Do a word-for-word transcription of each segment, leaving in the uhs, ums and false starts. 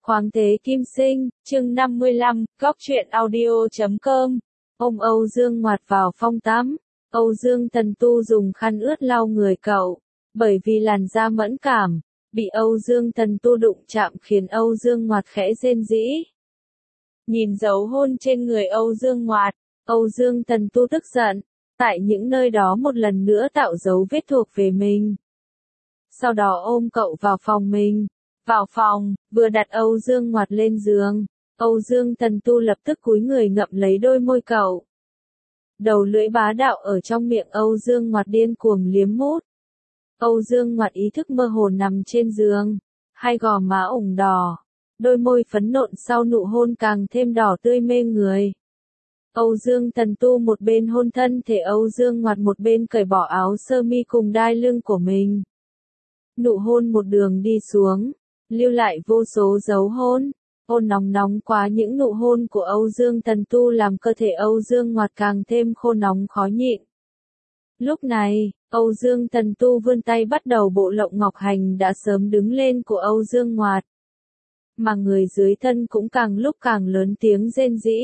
Khoáng thế kim sinh, chương năm mươi lăm, góc truyện audio chấm com. Ông Âu Dương ngoặt vào phòng tắm. Âu Dương Tần Tu dùng khăn ướt lau người cậu. Bởi vì làn da mẫn cảm, bị Âu Dương Tần Tu đụng chạm khiến Âu Dương ngoặt khẽ rên rỉ. Nhìn dấu hôn trên người Âu Dương ngoặt, Âu Dương Tần Tu tức giận. Tại những nơi đó một lần nữa tạo dấu vết thuộc về mình. Sau đó ôm cậu vào phòng mình. Vào phòng, vừa đặt Âu Dương ngoặt lên giường, Âu Dương Tần Tu lập tức cúi người ngậm lấy đôi môi cậu. Đầu lưỡi bá đạo ở trong miệng Âu Dương ngoặt điên cuồng liếm mút. Âu Dương ngoặt ý thức mơ hồ nằm trên giường, hai gò má ửng đỏ, đôi môi phấn nộn sau nụ hôn càng thêm đỏ tươi mê người. Âu Dương Tần Tu một bên hôn thân thể Âu Dương ngoặt một bên cởi bỏ áo sơ mi cùng đai lưng của mình. Nụ hôn một đường đi xuống, lưu lại vô số dấu hôn. Hôn nóng nóng quá, những nụ hôn của Âu Dương Tần Tu làm cơ thể Âu Dương ngoặt càng thêm khô nóng khó nhịn. Lúc này, Âu Dương Tần Tu vươn tay bắt đầu bộ lộng ngọc hành đã sớm đứng lên của Âu Dương ngoặt. Mà người dưới thân cũng càng lúc càng lớn tiếng rên rỉ.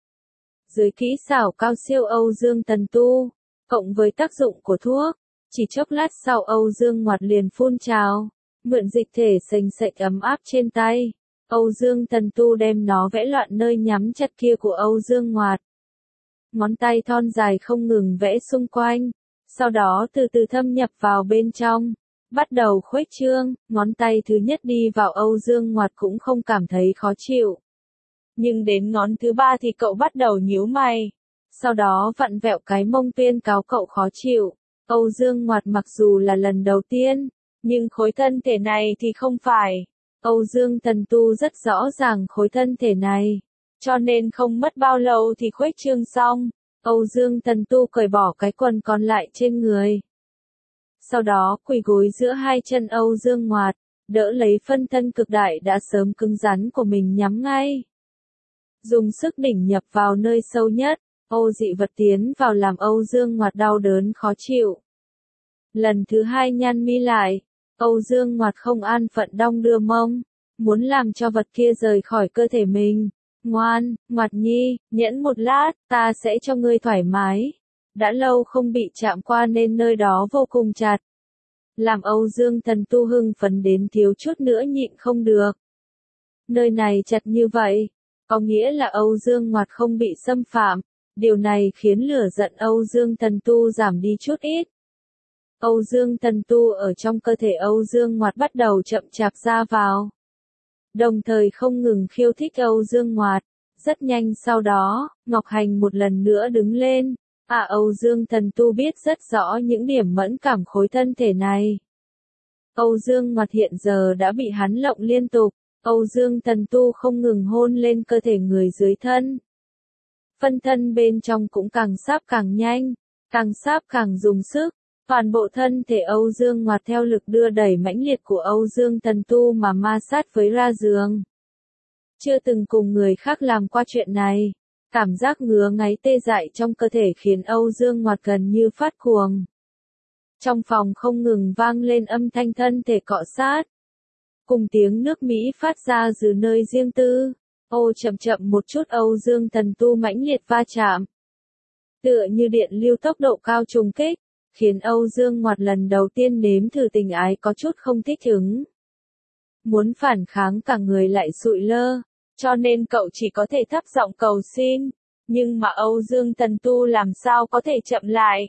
Dưới kỹ xảo cao siêu Âu Dương Tần Tu, cộng với tác dụng của thuốc, chỉ chốc lát sau Âu Dương ngoặt liền phun trào, mượn dịch thể sền sệt ấm áp trên tay. Âu Dương Tần Tu đem nó vẽ loạn nơi nhắm chặt kia của Âu Dương ngoặt. Ngón tay thon dài không ngừng vẽ xung quanh, sau đó từ từ thâm nhập vào bên trong, bắt đầu khuếch trương. Ngón tay thứ nhất đi vào Âu Dương ngoặt cũng không cảm thấy khó chịu. Nhưng đến ngón thứ ba thì cậu bắt đầu nhíu mày. Sau đó vặn vẹo cái mông tuyên cáo cậu khó chịu. Âu Dương ngoặt mặc dù là lần đầu tiên, nhưng khối thân thể này thì không phải. Âu Dương Tần Tu rất rõ ràng khối thân thể này, cho nên không mất bao lâu thì khuếch trương xong. Âu Dương Tần Tu cởi bỏ cái quần còn lại trên người. Sau đó quỳ gối giữa hai chân Âu Dương ngoặt, đỡ lấy phân thân cực đại đã sớm cứng rắn của mình nhắm ngay. Dùng sức đỉnh nhập vào nơi sâu nhất, ô dị vật tiến vào làm Âu Dương ngoặt đau đớn khó chịu. Lần thứ hai nhăn mi lại, Âu Dương ngoặt không an phận đong đưa mông, muốn làm cho vật kia rời khỏi cơ thể mình. Ngoan, ngoặt nhi, nhẫn một lát, ta sẽ cho ngươi thoải mái. Đã lâu không bị chạm qua nên nơi đó vô cùng chặt. Làm Âu Dương Tần Tu hưng phấn đến thiếu chút nữa nhịn không được. Nơi này chặt như vậy, có nghĩa là Âu Dương ngoặt không bị xâm phạm. Điều này khiến lửa giận Âu Dương Tần Tu giảm đi chút ít. Âu Dương Tần Tu ở trong cơ thể Âu Dương ngoặt bắt đầu chậm chạp ra vào. Đồng thời không ngừng khiêu thích Âu Dương ngoặt. Rất nhanh sau đó, Ngọc Hành một lần nữa đứng lên. À, Âu Dương Tần Tu biết rất rõ những điểm mẫn cảm khối thân thể này. Âu Dương ngoặt hiện giờ đã bị hắn lộng liên tục. Âu Dương Tần Tu không ngừng hôn lên cơ thể người dưới thân. Phân thân bên trong cũng càng sáp càng nhanh, càng sáp càng dùng sức. Toàn bộ thân thể Âu Dương ngoặt theo lực đưa đẩy mãnh liệt của Âu Dương Tần Tu mà ma sát với ra giường. Chưa từng cùng người khác làm qua chuyện này. Cảm giác ngứa ngáy tê dại trong cơ thể khiến Âu Dương ngoặt gần như phát cuồng. Trong phòng không ngừng vang lên âm thanh thân thể cọ sát. Cùng tiếng nước Mỹ phát ra từ nơi riêng tư. Ô chậm chậm một chút Âu Dương Tần Tu mãnh liệt va chạm. Tựa như điện lưu tốc độ cao trùng kích, khiến Âu Dương ngoặt lần đầu tiên nếm thử tình ái có chút không thích ứng. Muốn phản kháng cả người lại sụi lơ, cho nên cậu chỉ có thể thấp giọng cầu xin. Nhưng mà Âu Dương Tần Tu làm sao có thể chậm lại.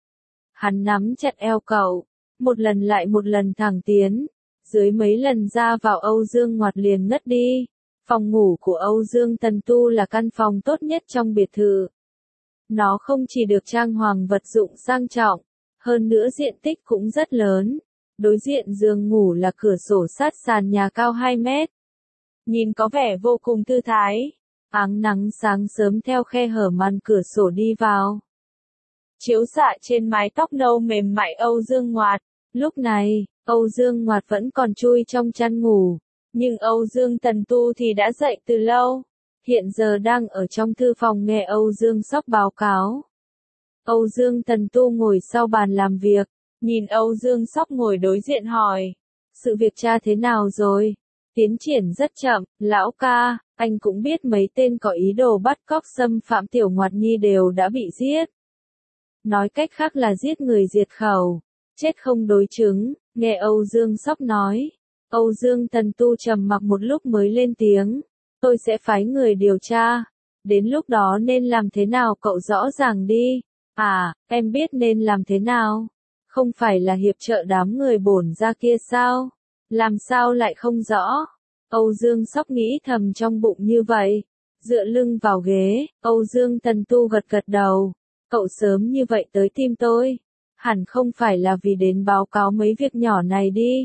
Hắn nắm chặt eo cậu, một lần lại một lần thẳng tiến. Dưới mấy lần ra vào Âu Dương ngoặt liền ngất đi. Phòng ngủ của Âu Dương Tần Tu là căn phòng tốt nhất trong biệt thự. Nó không chỉ được trang hoàng vật dụng sang trọng, hơn nữa diện tích cũng rất lớn. Đối diện giường ngủ là cửa sổ sát sàn nhà cao hai mét. Nhìn có vẻ vô cùng thư thái. Áng nắng sáng sớm theo khe hở màn cửa sổ đi vào, chiếu xạ trên mái tóc nâu mềm mại Âu Dương ngoặt. Lúc này, Âu Dương ngoặt vẫn còn chui trong chăn ngủ. Nhưng Âu Dương Tần Tu thì đã dậy từ lâu. Hiện giờ đang ở trong thư phòng nghe Âu Dương Sóc báo cáo. Âu Dương Tần Tu ngồi sau bàn làm việc, nhìn Âu Dương Sóc ngồi đối diện hỏi. Sự việc cha thế nào rồi? Tiến triển rất chậm, lão ca, anh cũng biết mấy tên có ý đồ bắt cóc xâm phạm Tiểu Ngoạt Nhi đều đã bị giết. Nói cách khác là giết người diệt khẩu, chết không đối chứng, nghe Âu Dương Sóc nói. Âu Dương Tần Tu trầm mặc một lúc mới lên tiếng, tôi sẽ phái người điều tra, đến lúc đó nên làm thế nào cậu rõ ràng đi. À, em biết nên làm thế nào, không phải là hiệp trợ đám người bổn ra kia sao, làm sao lại không rõ. Âu Dương Sóc nghĩ thầm trong bụng như vậy, dựa lưng vào ghế, Âu Dương Tần Tu gật gật đầu, cậu sớm như vậy tới tìm tôi, hẳn không phải là vì đến báo cáo mấy việc nhỏ này đi.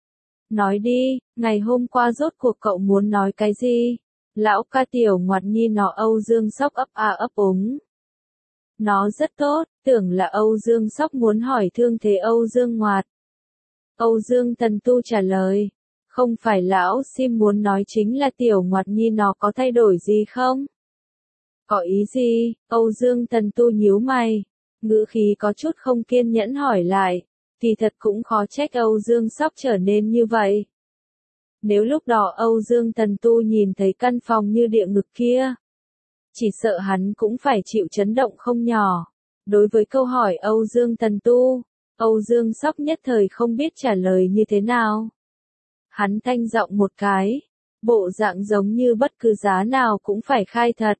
Nói đi, ngày hôm qua rốt cuộc cậu muốn nói cái gì? Lão ca Tiểu Ngoạt Nhi nó Âu Dương Sóc ấp a ấp úng. Nó rất tốt, tưởng là Âu Dương Sóc muốn hỏi thương thế Âu Dương Ngoạt. Âu Dương Tần Tu trả lời, không phải lão Sim muốn nói chính là Tiểu Ngoạt Nhi nó có thay đổi gì không? Có ý gì? Âu Dương Tần Tu nhíu mày, ngữ khí có chút không kiên nhẫn hỏi lại, thì thật cũng khó trách Âu Dương Sóc trở nên như vậy. Nếu lúc đó Âu Dương Tần Tu nhìn thấy căn phòng như địa ngục kia, chỉ sợ hắn cũng phải chịu chấn động không nhỏ. Đối với câu hỏi Âu Dương Tần Tu, Âu Dương Sóc nhất thời không biết trả lời như thế nào. Hắn thanh giọng một cái, bộ dạng giống như bất cứ giá nào cũng phải khai thật.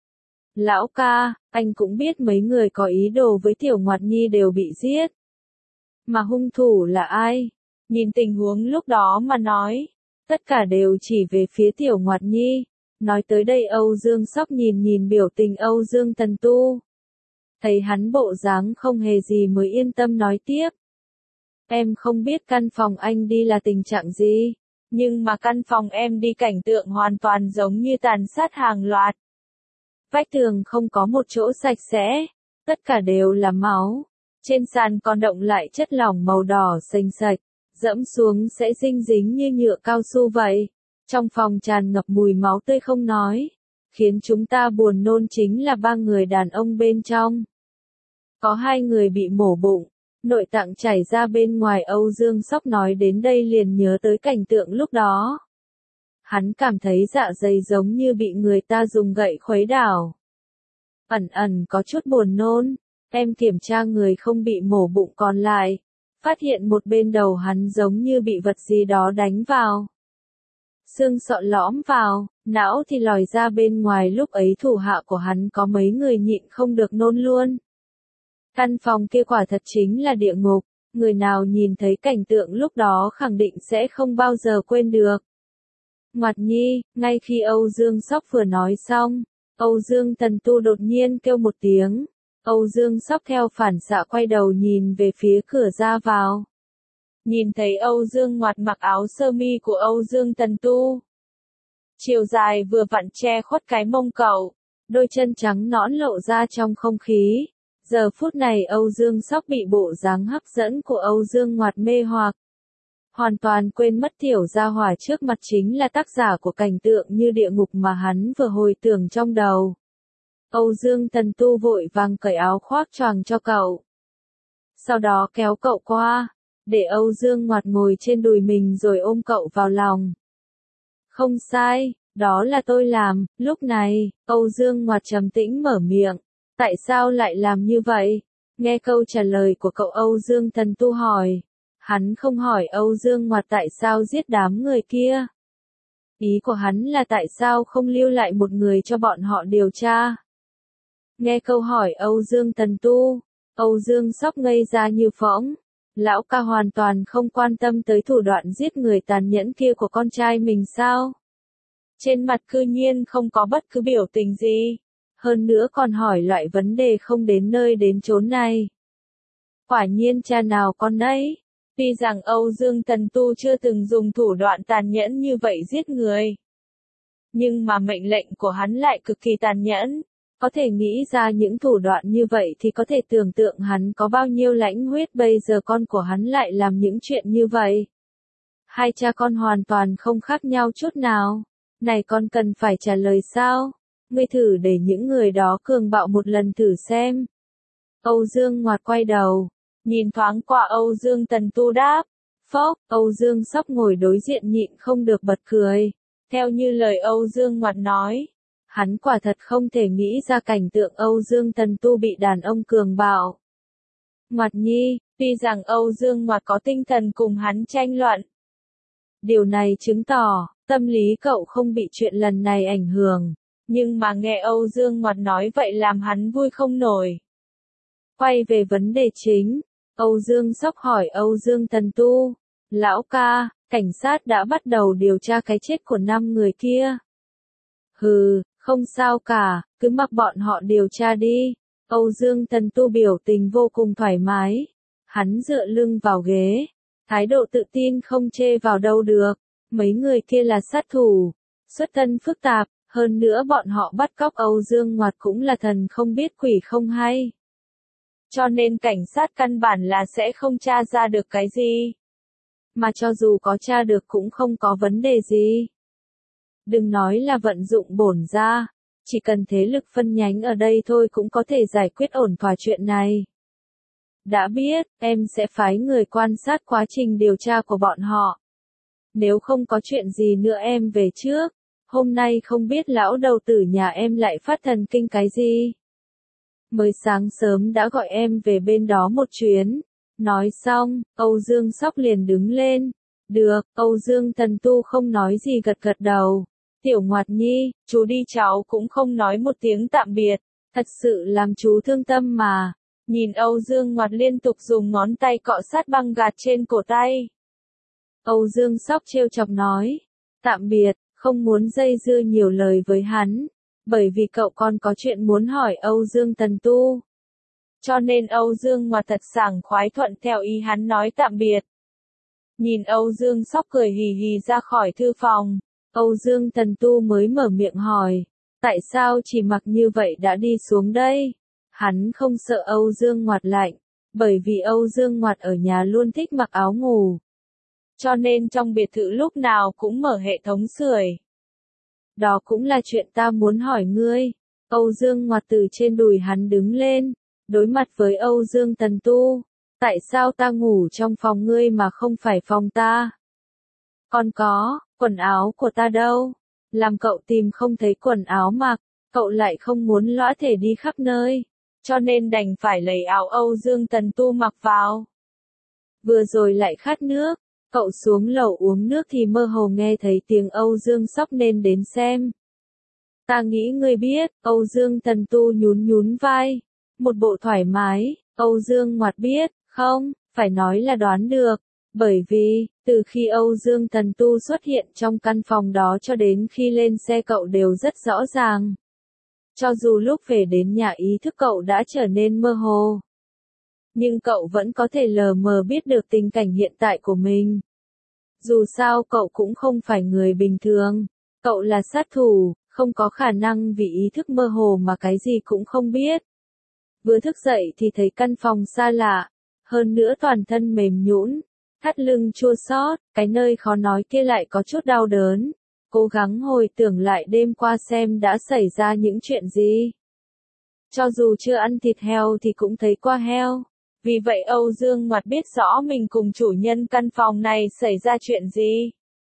Lão ca, anh cũng biết mấy người có ý đồ với Tiểu Ngoạt Nhi đều bị giết. Mà hung thủ là ai? Nhìn tình huống lúc đó mà nói, tất cả đều chỉ về phía Tiểu Ngoạt Nhi. Nói tới đây Âu Dương Sóc nhìn nhìn biểu tình Âu Dương Tần Tu. Thấy hắn bộ dáng không hề gì mới yên tâm nói tiếp. Em không biết căn phòng anh đi là tình trạng gì, nhưng mà căn phòng em đi cảnh tượng hoàn toàn giống như tàn sát hàng loạt. Vách tường không có một chỗ sạch sẽ, tất cả đều là máu. Trên sàn còn động lại chất lỏng màu đỏ xanh sạch, dẫm xuống sẽ dinh dính như nhựa cao su vậy. Trong phòng tràn ngập mùi máu tươi không nói, khiến chúng ta buồn nôn chính là ba người đàn ông bên trong. Có hai người bị mổ bụng, nội tạng chảy ra bên ngoài. Âu Dương Sóc nói đến đây liền nhớ tới cảnh tượng lúc đó. Hắn cảm thấy dạ dày giống như bị người ta dùng gậy khuấy đảo. Ẩn ẩn có chút buồn nôn, em kiểm tra người không bị mổ bụng còn lại, phát hiện một bên đầu hắn giống như bị vật gì đó đánh vào. Xương sọ lõm vào, não thì lòi ra bên ngoài, lúc ấy thủ hạ của hắn có mấy người nhịn không được nôn luôn. Căn phòng kia quả thật chính là địa ngục, người nào nhìn thấy cảnh tượng lúc đó khẳng định sẽ không bao giờ quên được. Ngoạt Nhi, ngay khi Âu Dương Sóc vừa nói xong, Âu Dương Tần Tu đột nhiên kêu một tiếng. Âu Dương Sóc theo phản xạ quay đầu nhìn về phía cửa ra vào. Nhìn thấy Âu Dương Ngoạt mặc áo sơ mi của Âu Dương Tần Tu. Chiều dài vừa vặn che khuất cái mông cậu, đôi chân trắng nõn lộ ra trong không khí. Giờ phút này Âu Dương Sóc bị bộ dáng hấp dẫn của Âu Dương Ngoạt mê hoặc. Hoàn toàn quên mất tiểu gia hỏa trước mặt chính là tác giả của cảnh tượng như địa ngục mà hắn vừa hồi tưởng trong đầu. Âu Dương Tần Tu vội vàng cởi áo khoác choàng cho cậu. Sau đó kéo cậu qua, để Âu Dương Ngoạt ngồi trên đùi mình rồi ôm cậu vào lòng. Không sai, đó là tôi làm. Lúc này, Âu Dương Ngoạt trầm tĩnh mở miệng. Tại sao lại làm như vậy? Nghe câu trả lời của cậu, Âu Dương Tần Tu hỏi. Hắn không hỏi Âu Dương Ngoạt tại sao giết đám người kia. Ý của hắn là tại sao không lưu lại một người cho bọn họ điều tra. Nghe câu hỏi Âu Dương Tần Tu, Âu Dương Sóc ngây ra như phỗng. Lão ca hoàn toàn không quan tâm tới thủ đoạn giết người tàn nhẫn kia của con trai mình sao? Trên mặt cư nhiên không có bất cứ biểu tình gì. Hơn nữa còn hỏi loại vấn đề không đến nơi đến chốn này. Quả nhiên cha nào con nấy. Tuy rằng Âu Dương Tần Tu chưa từng dùng thủ đoạn tàn nhẫn như vậy giết người, nhưng mà mệnh lệnh của hắn lại cực kỳ tàn nhẫn. Có thể nghĩ ra những thủ đoạn như vậy thì có thể tưởng tượng hắn có bao nhiêu lãnh huyết. Bây giờ con của hắn lại làm những chuyện như vậy. Hai cha con hoàn toàn không khác nhau chút nào. Này con cần phải trả lời sao? Ngươi thử để những người đó cường bạo một lần thử xem. Âu Dương Ngoạt quay đầu, nhìn thoáng qua Âu Dương Tần Tu đáp. phốc, Âu Dương Sóc ngồi đối diện nhịn không được bật cười. Theo như lời Âu Dương Ngoặt nói, hắn quả thật không thể nghĩ ra cảnh tượng Âu Dương Tần Tu bị đàn ông cường bạo. Ngoặt nhi, tuy rằng Âu Dương Ngoặt có tinh thần cùng hắn tranh luận. Điều này chứng tỏ, tâm lý cậu không bị chuyện lần này ảnh hưởng, nhưng mà nghe Âu Dương Ngoặt nói vậy làm hắn vui không nổi. Quay về vấn đề chính, Âu Dương Sóc hỏi Âu Dương Tần Tu, lão ca, cảnh sát đã bắt đầu điều tra cái chết của năm người kia. Hừ, không sao cả, cứ mặc bọn họ điều tra đi. Âu Dương Tần Tu biểu tình vô cùng thoải mái. Hắn dựa lưng vào ghế, thái độ tự tin không chê vào đâu được. Mấy người kia là sát thủ, xuất thân phức tạp, hơn nữa bọn họ bắt cóc Âu Dương Ngoặt cũng là thần không biết quỷ không hay. Cho nên cảnh sát căn bản là sẽ không tra ra được cái gì. Mà cho dù có tra được cũng không có vấn đề gì. Đừng nói là vận dụng bổn ra, chỉ cần thế lực phân nhánh ở đây thôi cũng có thể giải quyết ổn thỏa chuyện này. Đã biết, em sẽ phái người quan sát quá trình điều tra của bọn họ. Nếu không có chuyện gì nữa em về trước, hôm nay không biết lão đầu tử nhà em lại phát thần kinh cái gì. Mới sáng sớm đã gọi em về bên đó một chuyến. Nói xong, Âu Dương Sóc liền đứng lên. Được, Âu Dương Tần Tu không nói gì gật gật đầu. Tiểu Ngoặt nhi, chú đi cháu cũng không nói một tiếng tạm biệt. Thật sự làm chú thương tâm mà. Nhìn Âu Dương Ngoặt liên tục dùng ngón tay cọ sát băng gạc trên cổ tay. Âu Dương Sóc trêu chọc nói. Tạm biệt, không muốn dây dưa nhiều lời với hắn. Bởi vì cậu còn có chuyện muốn hỏi Âu Dương Tần Tu. Cho nên Âu Dương Ngoặt thật sảng khoái thuận theo ý hắn nói tạm biệt. Nhìn Âu Dương Sóc cười hì hì ra khỏi thư phòng, Âu Dương Tần Tu mới mở miệng hỏi, tại sao chỉ mặc như vậy đã đi xuống đây? Hắn không sợ Âu Dương Ngoặt lạnh, bởi vì Âu Dương Ngoặt ở nhà luôn thích mặc áo ngủ. Cho nên trong biệt thự lúc nào cũng mở hệ thống sưởi. Đó cũng là chuyện ta muốn hỏi ngươi. Âu Dương Ngoặt từ trên đùi hắn đứng lên, đối mặt với Âu Dương Tần Tu. Tại sao ta ngủ trong phòng ngươi mà không phải phòng ta? Còn có, quần áo của ta đâu? Làm cậu tìm không thấy quần áo mặc, cậu lại không muốn lõa thể đi khắp nơi. Cho nên đành phải lấy áo Âu Dương Tần Tu mặc vào. Vừa rồi lại khát nước, cậu xuống lầu uống nước thì mơ hồ nghe thấy tiếng Âu Dương Sóc nên đến xem. Ta nghĩ ngươi biết, Âu Dương Tần Tu nhún nhún vai. Một bộ thoải mái, Âu Dương Ngoặt biết, không, phải nói là đoán được. Bởi vì, từ khi Âu Dương Tần Tu xuất hiện trong căn phòng đó cho đến khi lên xe cậu đều rất rõ ràng. Cho dù lúc về đến nhà ý thức cậu đã trở nên mơ hồ. Nhưng cậu vẫn có thể lờ mờ biết được tình cảnh hiện tại của mình. Dù sao cậu cũng không phải người bình thường. Cậu là sát thủ, không có khả năng vì ý thức mơ hồ mà cái gì cũng không biết. Vừa thức dậy thì thấy căn phòng xa lạ. Hơn nữa toàn thân mềm nhũn, thắt lưng chua xót, cái nơi khó nói kia lại có chút đau đớn. Cố gắng hồi tưởng lại đêm qua xem đã xảy ra những chuyện gì. Cho dù chưa ăn thịt heo thì cũng thấy qua heo. Vì vậy Âu Dương Ngoặt biết rõ mình cùng chủ nhân căn phòng này xảy ra chuyện gì.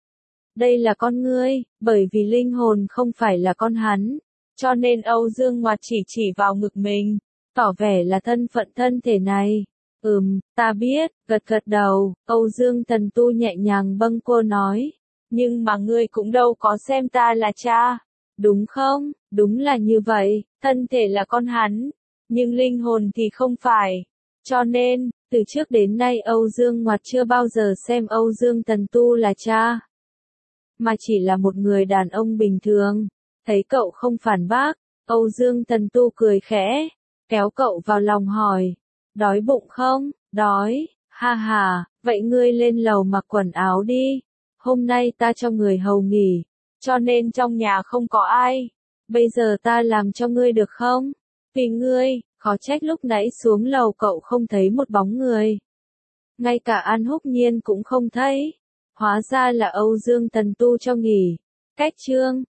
Đây là con ngươi, bởi vì linh hồn không phải là con hắn. Cho nên Âu Dương Ngoặt chỉ chỉ vào ngực mình, tỏ vẻ là thân phận thân thể này. Ừm, ta biết, gật gật đầu, Âu Dương Tần Tu nhẹ nhàng bâng quơ nói. Nhưng mà ngươi cũng đâu có xem ta là cha. Đúng không? Đúng là như vậy, thân thể là con hắn, nhưng linh hồn thì không phải. Cho nên, từ trước đến nay Âu Dương Ngoặt chưa bao giờ xem Âu Dương Tần Tu là cha. Mà chỉ là một người đàn ông bình thường. Thấy cậu không phản bác, Âu Dương Tần Tu cười khẽ, kéo cậu vào lòng hỏi. Đói bụng không? Đói, ha ha, vậy ngươi lên lầu mặc quần áo đi. Hôm nay ta cho người hầu nghỉ, cho nên trong nhà không có ai. Bây giờ ta làm cho ngươi được không? Vì ngươi, khó trách lúc nãy xuống lầu cậu không thấy một bóng người. Ngay cả An Húc Nhiên cũng không thấy. Hóa ra là Âu Dương Tần Tu cho nghỉ. Cách chương